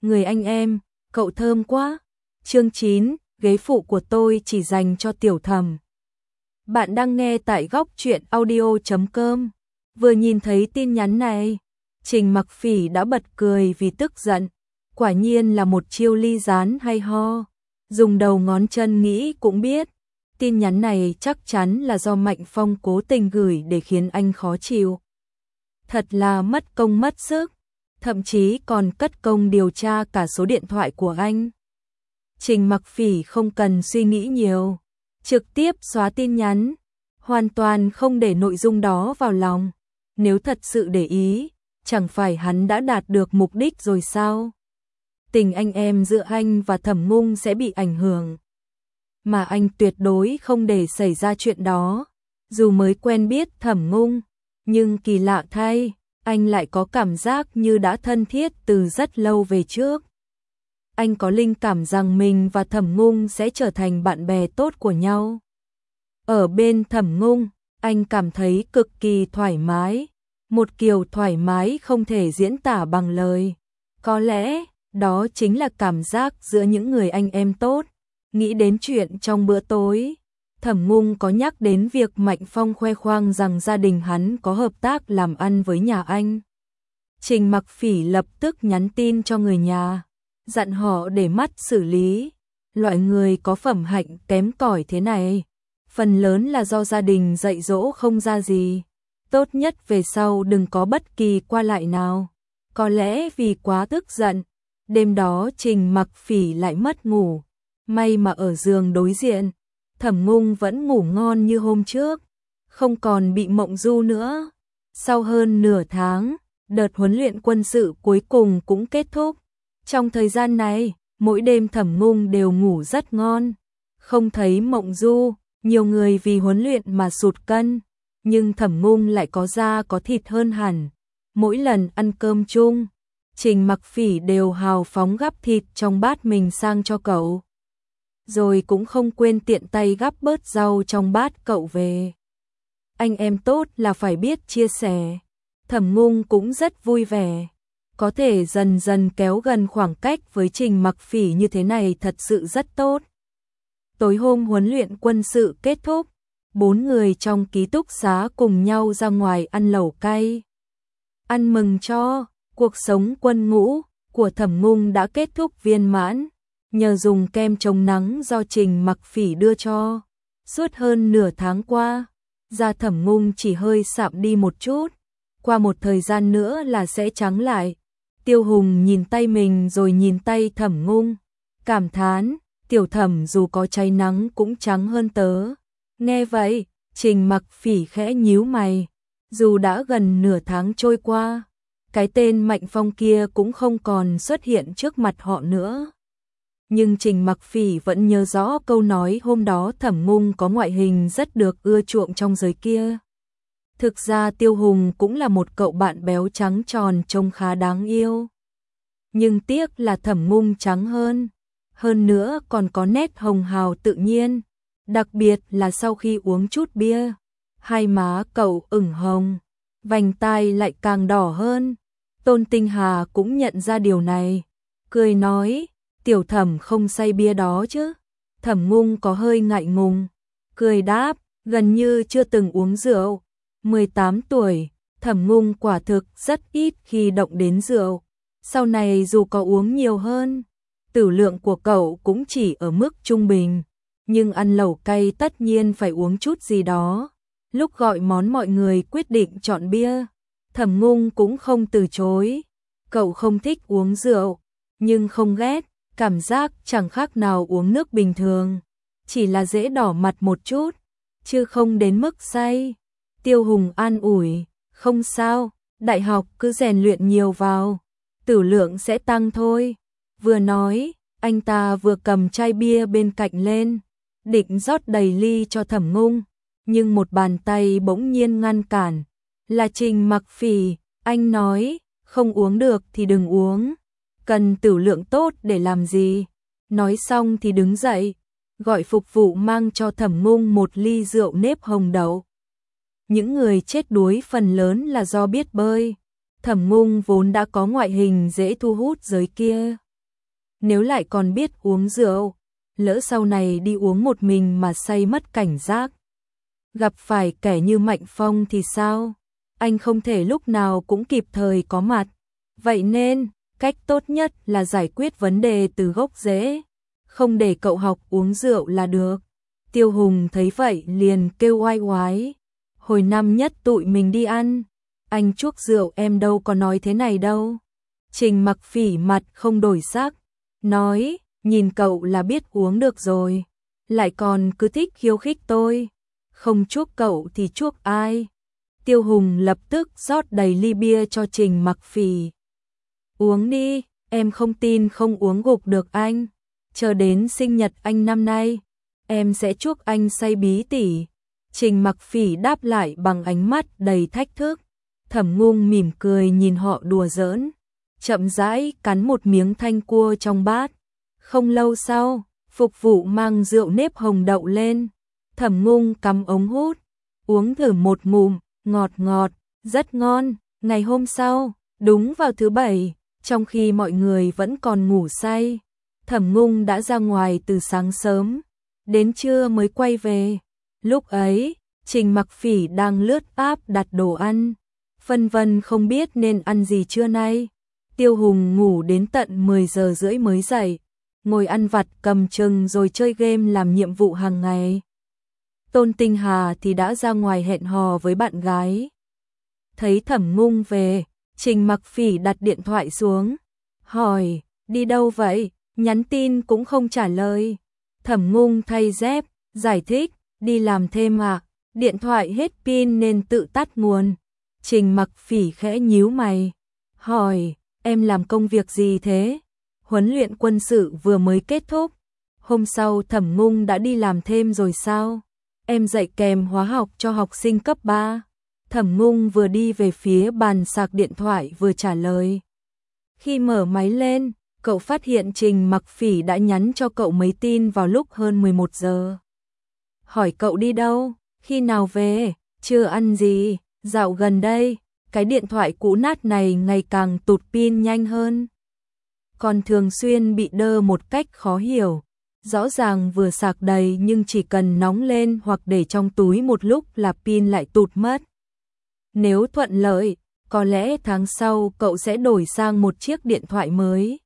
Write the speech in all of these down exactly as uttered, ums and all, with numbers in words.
người anh em, cậu thơm quá. Chương chín, ghế phụ của tôi chỉ dành cho Tiểu Thẩm. Bạn đang nghe tại góc truyện audio chấm com. Vừa nhìn thấy tin nhắn này, Trình Mặc Phỉ đã bật cười vì tức giận. Quả nhiên là một chiêu ly gián hay ho. Dùng đầu ngón chân nghĩ cũng biết. Tin nhắn này chắc chắn là do Mạnh Phong cố tình gửi để khiến anh khó chịu. Thật là mất công mất sức. Thậm chí còn cất công điều tra cả số điện thoại của anh. Trình Mặc Phỉ không cần suy nghĩ nhiều, trực tiếp xóa tin nhắn, hoàn toàn không để nội dung đó vào lòng. Nếu thật sự để ý, chẳng phải hắn đã đạt được mục đích rồi sao? Tình anh em giữa anh và Thẩm Ngung sẽ bị ảnh hưởng. Mà anh tuyệt đối không để xảy ra chuyện đó. Dù mới quen biết Thẩm Ngung, nhưng kỳ lạ thay, anh lại có cảm giác như đã thân thiết từ rất lâu về trước. Anh có linh cảm rằng mình và Thẩm Ngung sẽ trở thành bạn bè tốt của nhau. Ở bên Thẩm Ngung, anh cảm thấy cực kỳ thoải mái, một kiểu thoải mái không thể diễn tả bằng lời. Có lẽ, đó chính là cảm giác giữa những người anh em tốt. Nghĩ đến chuyện trong bữa tối, Thẩm Ngung có nhắc đến việc Mạnh Phong khoe khoang rằng gia đình hắn có hợp tác làm ăn với nhà anh. Trình Mặc Phỉ lập tức nhắn tin cho người nhà, dặn họ để mắt xử lý. Loại người có phẩm hạnh kém cỏi thế này, phần lớn là do gia đình dạy dỗ không ra gì. Tốt nhất về sau đừng có bất kỳ qua lại nào. Có lẽ vì quá tức giận, đêm đó Trình Mặc Phỉ lại mất ngủ. May mà ở giường đối diện, Thẩm Ngung vẫn ngủ ngon như hôm trước, không còn bị mộng du nữa. Sau hơn nửa tháng, đợt huấn luyện quân sự cuối cùng cũng kết thúc. Trong thời gian này, mỗi đêm Thẩm Ngung đều ngủ rất ngon, không thấy mộng du. Nhiều người vì huấn luyện mà sụt cân, nhưng Thẩm Ngung lại có da có thịt hơn hẳn. Mỗi lần ăn cơm chung, Trình Mặc Phỉ đều hào phóng gắp thịt trong bát mình sang cho cậu, rồi cũng không quên tiện tay gắp bớt rau trong bát cậu về. Anh em tốt là phải biết chia sẻ. Thẩm Ngung cũng rất vui vẻ, có thể dần dần kéo gần khoảng cách với Trình Mặc Phỉ như thế này thật sự rất tốt. Tối hôm huấn luyện quân sự kết thúc, bốn người trong ký túc xá cùng nhau ra ngoài ăn lẩu cay. Ăn mừng cho cuộc sống quân ngũ của Thẩm Ngung đã kết thúc viên mãn, nhờ dùng kem chống nắng do Trình Mặc Phỉ đưa cho. Suốt hơn nửa tháng qua, da Thẩm Ngung chỉ hơi sạm đi một chút, qua một thời gian nữa là sẽ trắng lại. Tiêu Hùng nhìn tay mình rồi nhìn tay Thẩm Ngung, cảm thán, Tiểu Thẩm dù có cháy nắng cũng trắng hơn tớ. Nghe vậy, Trình Mặc Phỉ khẽ nhíu mày, dù đã gần nửa tháng trôi qua, cái tên Mạnh Phong kia cũng không còn xuất hiện trước mặt họ nữa. Nhưng Trình Mặc Phỉ vẫn nhớ rõ câu nói hôm đó Thẩm Ngung có ngoại hình rất được ưa chuộng trong giới kia. Thực ra Tiêu Hùng cũng là một cậu bạn béo trắng tròn trông khá đáng yêu. Nhưng tiếc là Thẩm Ngung trắng hơn. Hơn nữa còn có nét hồng hào tự nhiên. Đặc biệt là sau khi uống chút bia, hai má cậu ửng hồng, vành tai lại càng đỏ hơn. Tôn Tinh Hà cũng nhận ra điều này, cười nói, Tiểu Thẩm không say bia đó chứ? Thẩm Ngung có hơi ngại ngùng, cười đáp, gần như chưa từng uống rượu. mười tám tuổi, Thẩm Ngung quả thực rất ít khi động đến rượu. Sau này dù có uống nhiều hơn, tử lượng của cậu cũng chỉ ở mức trung bình. Nhưng ăn lẩu cay tất nhiên phải uống chút gì đó. Lúc gọi món mọi người quyết định chọn bia, Thẩm Ngung cũng không từ chối. Cậu không thích uống rượu, nhưng không ghét, cảm giác chẳng khác nào uống nước bình thường. Chỉ là dễ đỏ mặt một chút, chứ không đến mức say. Tiêu Hùng an ủi, không sao, đại học cứ rèn luyện nhiều vào, tử lượng sẽ tăng thôi. Vừa nói, anh ta vừa cầm chai bia bên cạnh lên, định rót đầy ly cho Thẩm Ngung, nhưng một bàn tay bỗng nhiên ngăn cản, là Trình Mặc Phỉ. Anh nói, không uống được thì đừng uống, cần tử lượng tốt để làm gì. Nói xong thì đứng dậy, gọi phục vụ mang cho Thẩm Ngung một ly rượu nếp hồng đậu. Những người chết đuối phần lớn là do biết bơi. Thẩm Ngung vốn đã có ngoại hình dễ thu hút giới kia, nếu lại còn biết uống rượu, lỡ sau này đi uống một mình mà say mất cảnh giác. Gặp phải kẻ như Mạnh Phong thì sao? Anh không thể lúc nào cũng kịp thời có mặt. Vậy nên, cách tốt nhất là giải quyết vấn đề từ gốc rễ, không để cậu học uống rượu là được. Tiêu Hùng thấy vậy liền kêu oai oái. Hồi năm nhất tụi mình đi ăn, anh chuốc rượu em đâu có nói thế này đâu. Trình Mặc Phỉ mặt không đổi sắc, nói, nhìn cậu là biết uống được rồi, lại còn cứ thích khiêu khích tôi. Không chuốc cậu thì chuốc ai? Tiêu Hùng lập tức rót đầy ly bia cho Trình Mặc Phỉ. Uống đi, em không tin không uống gục được anh. Chờ đến sinh nhật anh năm nay, em sẽ chuốc anh say bí tỉ. Trình Mặc Phỉ đáp lại bằng ánh mắt đầy thách thức. Thẩm Ngung mỉm cười nhìn họ đùa giỡn, chậm rãi cắn một miếng thanh cua trong bát. Không lâu sau, phục vụ mang rượu nếp hồng đậu lên. Thẩm Ngung cắm ống hút, uống thử một ngụm, ngọt ngọt, rất ngon. Ngày hôm sau, đúng vào thứ bảy, trong khi mọi người vẫn còn ngủ say, Thẩm Ngung đã ra ngoài từ sáng sớm, đến trưa mới quay về. Lúc ấy, Trình Mặc Phỉ đang lướt app đặt đồ ăn, phân vân không biết nên ăn gì trưa nay. Tiêu Hùng ngủ đến tận mười giờ rưỡi mới dậy, ngồi ăn vặt cầm chừng rồi chơi game làm nhiệm vụ hàng ngày. Tôn Tinh Hà thì đã ra ngoài hẹn hò với bạn gái. Thấy Thẩm Ngung về, Trình Mặc Phỉ đặt điện thoại xuống, hỏi, đi đâu vậy? Nhắn tin cũng không trả lời. Thẩm Ngung thay dép, giải thích, đi làm thêm à? Điện thoại hết pin nên tự tắt nguồn. Trình Mặc Phỉ khẽ nhíu mày, hỏi, em làm công việc gì thế? Huấn luyện quân sự vừa mới kết thúc. Hôm sau Thẩm Ngung đã đi làm thêm rồi sao? Em dạy kèm hóa học cho học sinh cấp ba. Thẩm Ngung vừa đi về phía bàn sạc điện thoại vừa trả lời. Khi mở máy lên, cậu phát hiện Trình Mặc Phỉ đã nhắn cho cậu mấy tin vào lúc hơn mười một giờ. Hỏi cậu đi đâu, khi nào về, chưa ăn gì, dạo gần đây, cái điện thoại cũ nát này ngày càng tụt pin nhanh hơn. Còn thường xuyên bị đơ một cách khó hiểu. Rõ ràng vừa sạc đầy nhưng chỉ cần nóng lên hoặc để trong túi một lúc là pin lại tụt mất. Nếu thuận lợi, có lẽ tháng sau cậu sẽ đổi sang một chiếc điện thoại mới.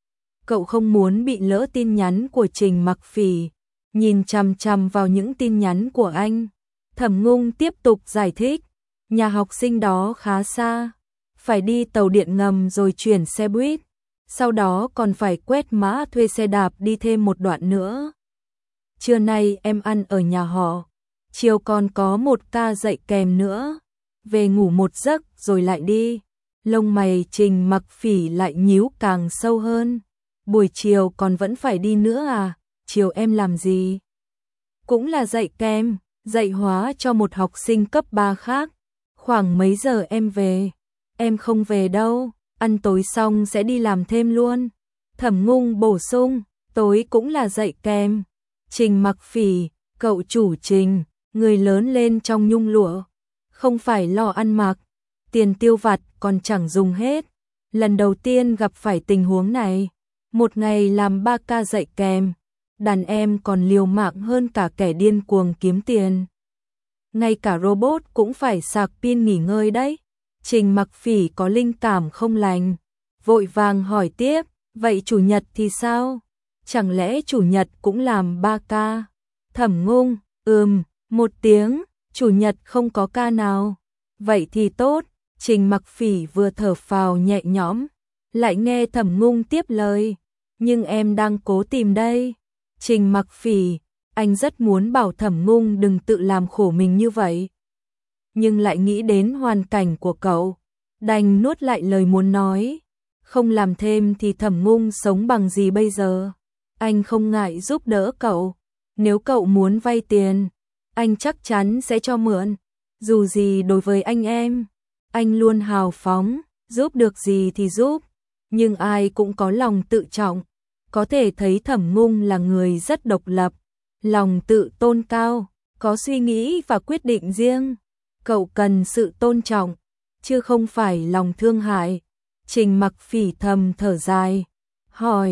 Cậu không muốn bị lỡ tin nhắn của Trình Mặc Phỉ. Nhìn chằm chằm vào những tin nhắn của anh, Thẩm Ngung tiếp tục giải thích. Nhà học sinh đó khá xa, phải đi tàu điện ngầm rồi chuyển xe buýt. Sau đó còn phải quét mã thuê xe đạp đi thêm một đoạn nữa. Trưa nay em ăn ở nhà họ, chiều còn có một ca dạy kèm nữa. Về ngủ một giấc rồi lại đi. Lông mày Trình Mặc Phỉ lại nhíu càng sâu hơn. Buổi chiều còn vẫn phải đi nữa à? Chiều em làm gì? Cũng là dạy kèm, dạy hóa cho một học sinh cấp ba khác. Khoảng mấy giờ em về? Em không về đâu, ăn tối xong sẽ đi làm thêm luôn. Thẩm Ngung bổ sung, tối cũng là dạy kèm. Trình Mặc Phỉ, cậu chủ Trình, người lớn lên trong nhung lụa, không phải lo ăn mặc, tiền tiêu vặt còn chẳng dùng hết. Lần đầu tiên gặp phải tình huống này, một ngày làm ba ca dạy kèm, đàn em còn liều mạng hơn cả kẻ điên cuồng kiếm tiền. Ngay cả robot cũng phải sạc pin nghỉ ngơi đấy. Trình Mặc Phỉ có linh cảm không lành, vội vàng hỏi tiếp, vậy chủ nhật thì sao? Chẳng lẽ chủ nhật cũng làm ba ca? Thẩm Ngung, ừm, một tiếng, chủ nhật không có ca nào. Vậy thì tốt. Trình Mặc Phỉ vừa thở phào nhẹ nhõm, lại nghe Thẩm Ngung tiếp lời, nhưng em đang cố tìm đây. Trình Mặc Phỉ, anh rất muốn bảo Thẩm Ngung đừng tự làm khổ mình như vậy, nhưng lại nghĩ đến hoàn cảnh của cậu, đành nuốt lại lời muốn nói. Không làm thêm thì Thẩm Ngung sống bằng gì bây giờ? Anh không ngại giúp đỡ cậu. Nếu cậu muốn vay tiền, anh chắc chắn sẽ cho mượn. Dù gì đối với anh em, anh luôn hào phóng, giúp được gì thì giúp. Nhưng ai cũng có lòng tự trọng. Có thể thấy Thẩm Ngung là người rất độc lập, lòng tự tôn cao, có suy nghĩ và quyết định riêng. Cậu cần sự tôn trọng, chứ không phải lòng thương hại. Trình Mặc Phỉ thầm thở dài, hỏi,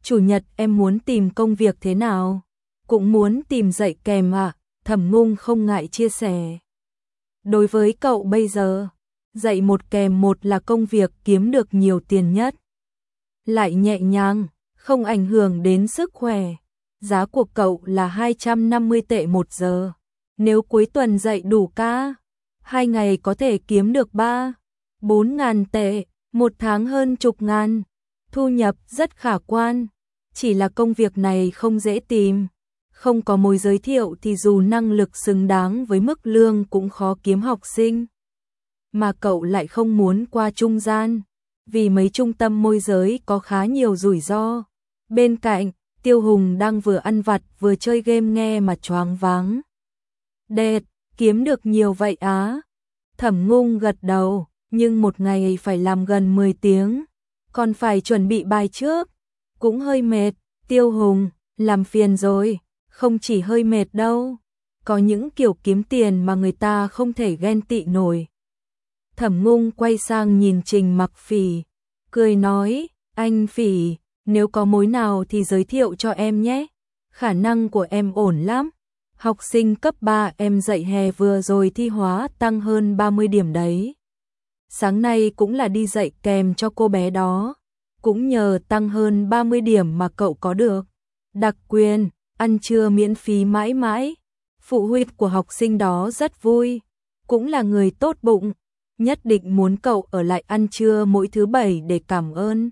Chủ nhật em muốn tìm công việc thế nào? Cũng muốn tìm dạy kèm à? Thẩm Ngung không ngại chia sẻ. Đối với cậu bây giờ, dạy một kèm một là công việc kiếm được nhiều tiền nhất. Lại nhẹ nhàng, không ảnh hưởng đến sức khỏe. Giá của cậu là hai trăm năm mươi tệ một giờ. Nếu cuối tuần dạy đủ ca, hai ngày có thể kiếm được ba, bốn ngàn tệ, một tháng hơn chục ngàn. Thu nhập rất khả quan, chỉ là công việc này không dễ tìm. Không có mối giới thiệu thì dù năng lực xứng đáng với mức lương cũng khó kiếm học sinh. Mà cậu lại không muốn qua trung gian, vì mấy trung tâm môi giới có khá nhiều rủi ro. Bên cạnh, Tiêu Hùng đang vừa ăn vặt vừa chơi game nghe mà choáng váng. Đệt, kiếm được nhiều vậy á? Thẩm Ngung gật đầu, nhưng một ngày phải làm gần mười tiếng, còn phải chuẩn bị bài trước, cũng hơi mệt. Tiêu Hùng, làm phiền rồi, không chỉ hơi mệt đâu, có những kiểu kiếm tiền mà người ta không thể ghen tị nổi. Thẩm Ngung quay sang nhìn Trình Mặc Phỉ, cười nói, anh Phỉ, nếu có mối nào thì giới thiệu cho em nhé, khả năng của em ổn lắm. Học sinh cấp ba em dạy hè vừa rồi thi hóa tăng hơn ba mươi điểm đấy. Sáng nay cũng là đi dạy kèm cho cô bé đó, cũng nhờ tăng hơn ba mươi điểm mà cậu có được đặc quyền, ăn trưa miễn phí mãi mãi. Phụ huynh của học sinh đó rất vui, cũng là người tốt bụng, nhất định muốn cậu ở lại ăn trưa mỗi thứ bảy để cảm ơn.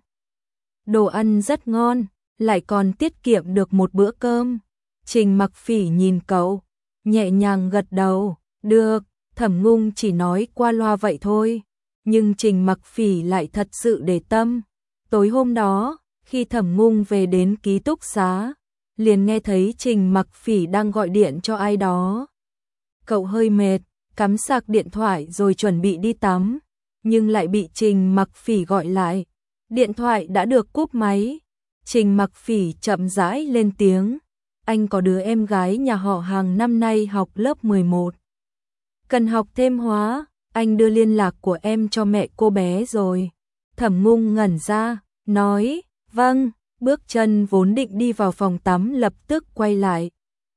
Đồ ăn rất ngon, lại còn tiết kiệm được một bữa cơm. Trình Mặc Phỉ nhìn cậu, nhẹ nhàng gật đầu, được. Thẩm Ngung chỉ nói qua loa vậy thôi, nhưng Trình Mặc Phỉ lại thật sự để tâm. Tối hôm đó, khi Thẩm Ngung về đến ký túc xá, liền nghe thấy Trình Mặc Phỉ đang gọi điện cho ai đó. Cậu hơi mệt, cắm sạc điện thoại rồi chuẩn bị đi tắm, nhưng lại bị Trình Mặc Phỉ gọi lại. Điện thoại đã được cúp máy. Trình Mặc Phỉ chậm rãi lên tiếng, anh có đứa em gái nhà họ Hàng năm nay học lớp mười một. Cần học thêm hóa, anh đưa liên lạc của em cho mẹ cô bé rồi. Thẩm Ngung ngẩn ra, nói, vâng, bước chân vốn định đi vào phòng tắm lập tức quay lại.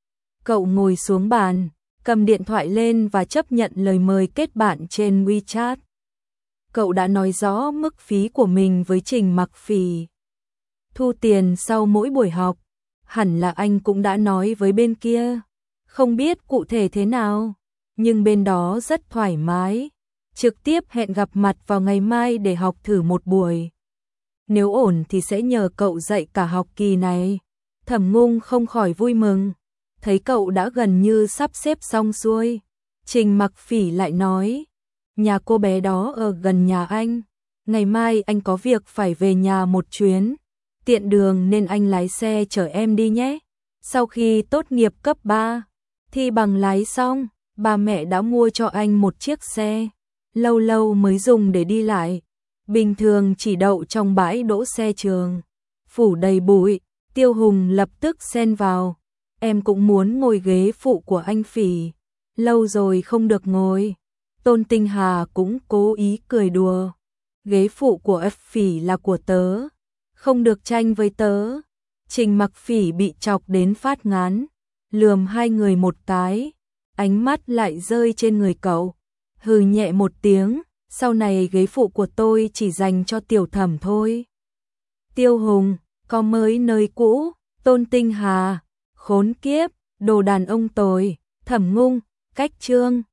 Cậu ngồi xuống bàn, cầm điện thoại lên và chấp nhận lời mời kết bạn trên WeChat. Cậu đã nói rõ mức phí của mình với Trình Mặc Phỉ. Thu tiền sau mỗi buổi học, hẳn là anh cũng đã nói với bên kia. Không biết cụ thể thế nào, nhưng bên đó rất thoải mái. Trực tiếp hẹn gặp mặt vào ngày mai để học thử một buổi. Nếu ổn thì sẽ nhờ cậu dạy cả học kỳ này. Thẩm Ngung không khỏi vui mừng, thấy cậu đã gần như sắp xếp xong xuôi. Trình Mặc Phỉ lại nói, nhà cô bé đó ở gần nhà anh, ngày mai anh có việc phải về nhà một chuyến, tiện đường nên anh lái xe chở em đi nhé. Sau khi tốt nghiệp cấp ba, thi bằng lái xong, ba mẹ đã mua cho anh một chiếc xe, lâu lâu mới dùng để đi lại, bình thường chỉ đậu trong bãi đỗ xe trường, phủ đầy bụi. Tiêu Hùng lập tức xen vào, em cũng muốn ngồi ghế phụ của anh Phỉ, lâu rồi không được ngồi. Tôn Tinh Hà cũng cố ý cười đùa, ghế phụ của F Phỉ là của tớ, không được tranh với tớ. Trình Mặc Phỉ bị chọc đến phát ngán, lườm hai người một cái, ánh mắt lại rơi trên người cậu, hừ nhẹ một tiếng, sau này ghế phụ của tôi chỉ dành cho Tiểu Thẩm thôi. Tiêu Hùng, có mới nơi cũ. Tôn Tinh Hà, khốn kiếp, đồ đàn ông tồi. Thẩm Ngung, cách chương.